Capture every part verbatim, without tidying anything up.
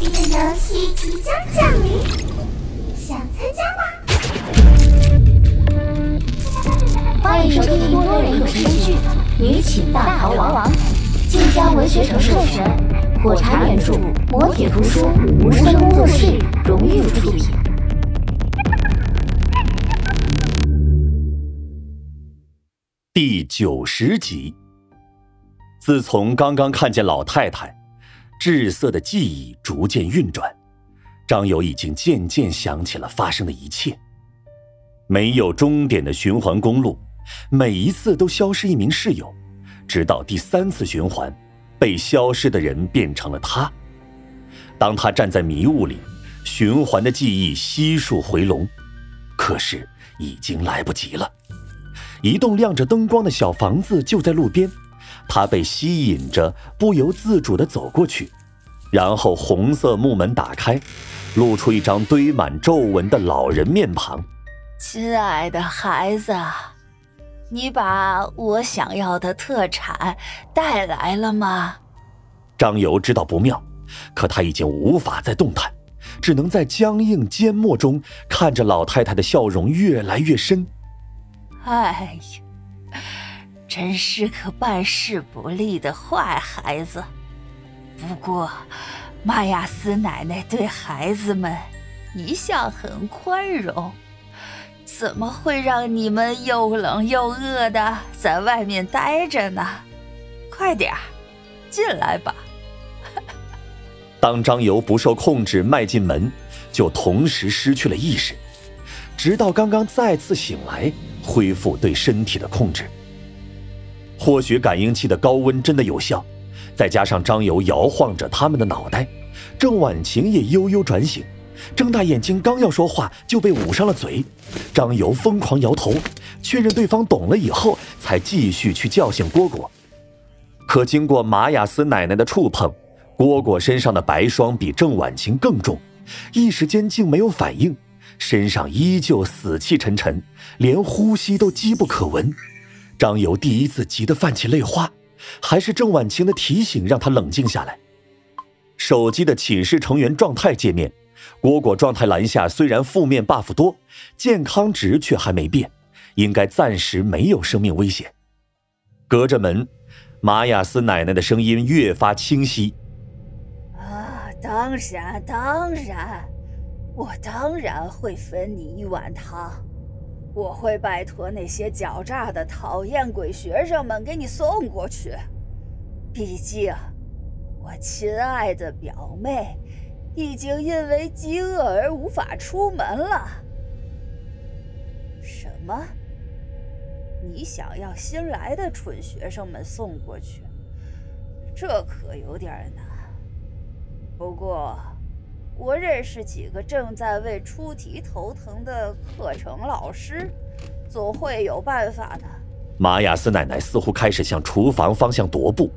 的游戏即将降临，想参加吗？ 欢迎收听多人有声剧《女寝大逃亡》，晋江文学城授权，火柴原著，磨铁图书，无声工作室荣誉出品。 第九十集。自从刚刚看见老太太，滞涩的记忆逐渐运转，张友已经渐渐想起了发生的一切。没有终点的循环公路，每一次都消失一名室友，直到第三次循环，被消失的人变成了他。当他站在迷雾里，循环的记忆悉数回笼，可是已经来不及了。一栋亮着灯光的小房子就在路边，他被吸引着，不由自主地走过去，然后红色木门打开，露出一张堆满皱纹的老人面庞。 亲爱的孩子，你把我想要的特产带来了吗？ 张游知道不妙，可他已经无法再动弹，只能在僵硬缄默中看着老太太的笑容越来越深。 哎呀，真是个办事不力的坏孩子。不过玛雅斯奶奶对孩子们一向很宽容，怎么会让你们又冷又饿的在外面待着呢？快点进来吧。 当张游不受控制迈进门，就同时失去了意识，直到刚刚再次醒来，恢复对身体的控制。或许感应器的高温真的有效，再加上张游摇晃着他们的脑袋，郑婉晴也悠悠转醒，睁大眼睛刚要说话就被捂上了嘴。张游疯狂摇头，确认对方懂了以后，才继续去叫醒蝈蝈。可经过玛雅斯奶奶的触碰，蝈蝈身上的白霜比郑婉晴更重，一时间竟没有反应，身上依旧死气沉沉，连呼吸都机不可闻。张游第一次急得泛起泪花，还是郑婉晴的提醒让他冷静下来。手机的寝室成员状态界面，蝈蝈状态栏下虽然负面 buff 多，健康值却还没变，应该暂时没有生命危险。隔着门，玛雅斯奶奶的声音越发清晰。 啊，当然当然，我当然会分你一碗汤，我会拜托那些狡诈的讨厌鬼学生们给你送过去。毕竟我亲爱的表妹已经因为饥饿而无法出门了。什么？你想要新来的蠢学生们送过去？这可有点难。不过我认识几个正在为出题头疼的课程老师，总会有办法的。 玛雅斯奶奶似乎开始向厨房方向踱步。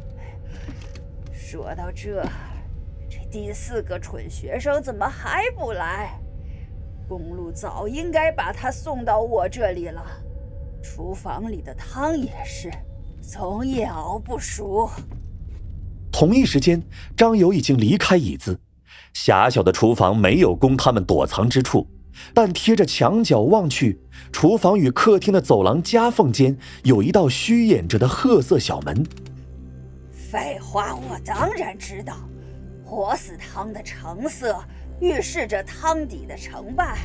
说到这，这第四个蠢学生怎么还不来？公路早应该把他送到我这里了。厨房里的汤也是，总也熬不熟。 同一时间，张游已经离开椅子。狭小的厨房没有供他们躲藏之处，但贴着墙角望去，厨房与客厅的走廊夹缝间有一道虚掩着的褐色小门。 废话，我当然知道，活死汤的橙色预示着汤底的成败。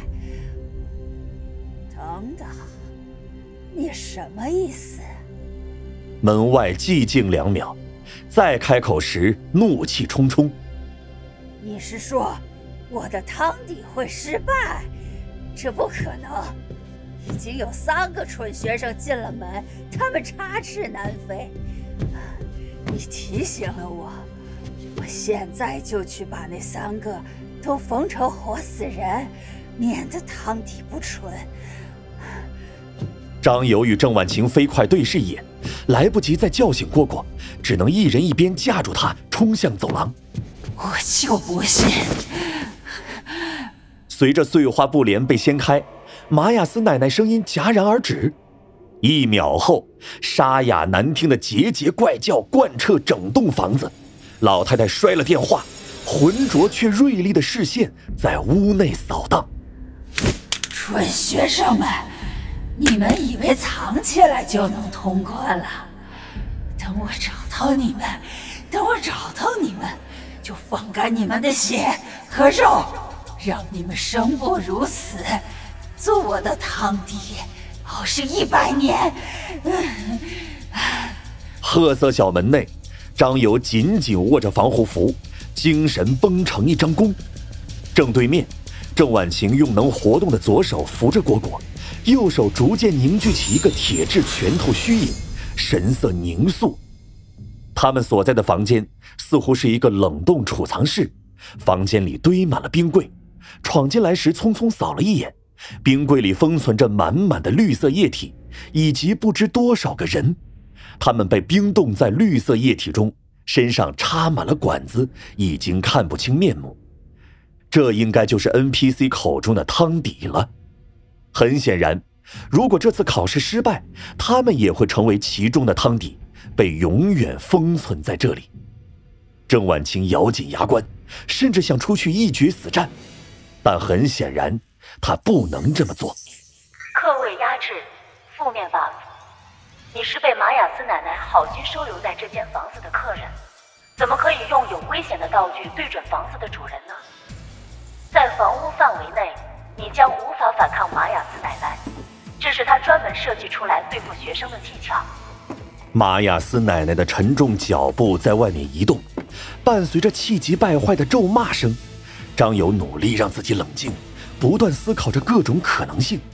等等，你什么意思？ 门外寂静两秒，再开口时怒气冲冲。 你是说我的汤底会失败？这不可能！已经有三个蠢学生进了门，他们插翅难飞。你提醒了我，我现在就去把那三个都缝成活死人，免得汤底不纯。 张游与郑婉晴飞快对视一眼，来不及再叫醒蝈蝈，只能一人一边架住他冲向走廊。 我就不信！ 随着碎花布帘被掀开，玛雅斯奶奶声音戛然而止。一秒后，沙哑难听的桀桀怪叫贯彻整栋房子。老太太摔了电话， 浑浊却锐利的视线在屋内扫荡。 蠢学生们，你们以为藏起来就能通关了？等我找到你们，等我找到你们，就放干你们的血和肉，让你们生不如死，做我的汤底，熬上一百年。 褐色小门内，张游紧紧握着防护符，精神绷成一张弓。正对面，郑婉晴用能活动的左手扶着蝈蝈，右手逐渐凝聚起一个铁质拳头虚影，神色凝肃。他们所在的房间似乎是一个冷冻储藏室，房间里堆满了冰柜。闯进来时匆匆扫了一眼，冰柜里封存着满满的绿色液体，以及不知多少个人。他们被冰冻在绿色液体中，身上插满了管子，已经看不清面目。这应该就是 N P C 口中的汤底了。很显然，如果这次考试失败，他们也会成为其中的汤底，被永远封存在这里。郑婉晴咬紧牙关，甚至想出去一决死战，但很显然，她不能这么做。 客位压制，负面 buff。你是被玛雅斯奶奶好心收留在这间房子的客人，怎么可以用有危险的道具对准房子的主人呢？在房屋范围内，你将无法反抗玛雅斯奶奶，这是她专门设计出来对付学生的技巧。 玛雅斯奶奶的沉重脚步在外面移动，伴随着气急败坏的咒骂声。张友努力让自己冷静，不断思考着各种可能性。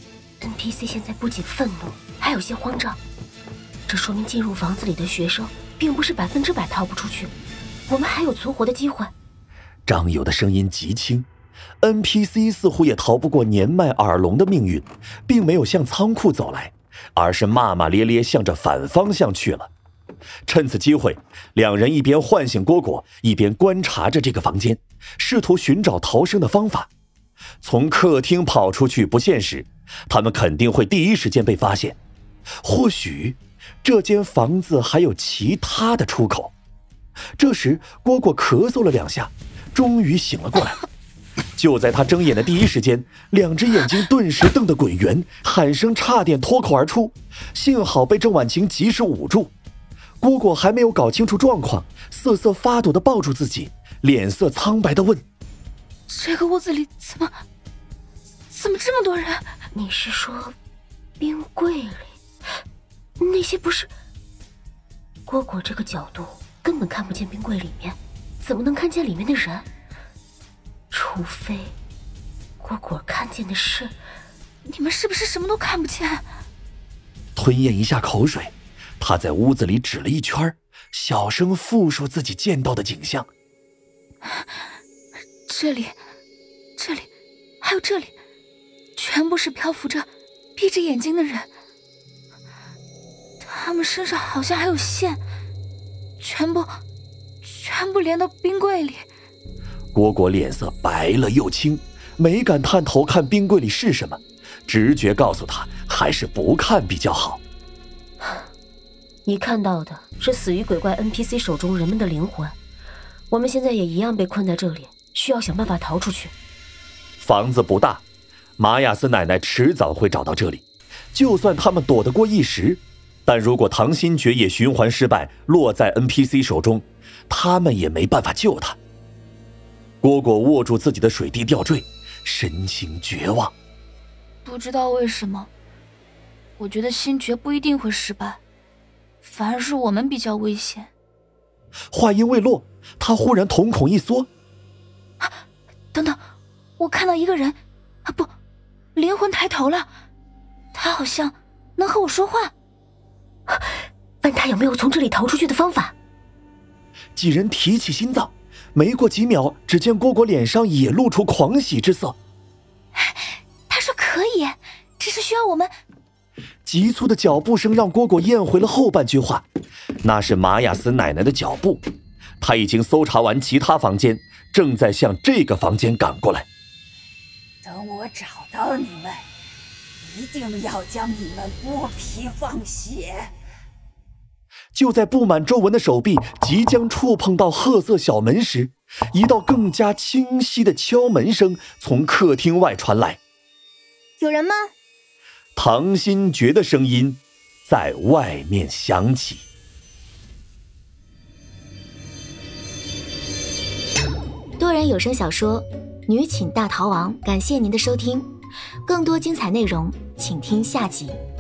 N P C 现在不仅愤怒，还有些慌张，这说明进入房子里的学生并不是百分之百逃不出去，我们还有存活的机会。 张友的声音极轻， N P C 似乎也逃不过年迈耳聋的命运，并没有向仓库走来，而是骂骂咧咧向着反方向去了。趁此机会，两人一边唤醒蝈蝈，一边观察着这个房间，试图寻找逃生的方法。从客厅跑出去不现实，他们肯定会第一时间被发现。或许这间房子还有其他的出口。这时蝈蝈咳嗽了两下，终于醒了过来。就在他睁眼的第一时间，两只眼睛顿时瞪得滚圆，喊声差点脱口而出，幸好被郑婉晴及时捂住。蝈蝈还没有搞清楚状况，瑟瑟发抖地抱住自己，脸色苍白地问： 这个屋子里怎么怎么这么多人？ 你是说冰柜里那些不是？蝈蝈这个角度根本看不见冰柜里面，怎么能看见里面的人？除非蝈蝈看见的是…… 你们是不是什么都看不见？ 吞咽一下口水，他在屋子里指了一圈，小声复述自己见到的景象。 这里，这里，还有这里，全部是漂浮着、闭着眼睛的人。他们身上好像还有线，全部，全部连到冰柜里。 蝈蝈脸色白了又青，没敢探头看冰柜里是什么，直觉告诉他还是不看比较好。 你看到的是死于鬼怪 N P C 手中人们的灵魂，我们现在也一样被困在这里，需要想办法逃出去。 房子不大，玛雅斯奶奶迟早会找到这里，就算他们躲得过一时，但如果唐新觉也循环失败，落在 N P C 手中，他们也没办法救他。蝈蝈握住自己的水滴吊坠，神情绝望。 不知道为什么，我觉得星爵不一定会失败，反而是我们比较危险。 话音未落，他忽然瞳孔一缩。 啊，等等，我看到一个人，啊不，灵魂抬头了，他好像能和我说话。 问他有没有从这里逃出去的方法。 几人提起心脏，没过几秒，只见蝈蝈脸上也露出狂喜之色。 他说可以，只是需要我们。 急促的脚步声让蝈蝈咽回了后半句话，那是玛雅斯奶奶的脚步。他已经搜查完其他房间，正在向这个房间赶过来。 等我找到你们，一定要将你们剥皮放血。 就在布满皱纹的手臂即将触碰到褐色小门时，一道更加清晰的敲门声从客厅外传来。 有人吗？ 唐新觉的声音在外面响起。 多人有声小说《女寝大逃亡》，感谢您的收听，更多精彩内容请听下集。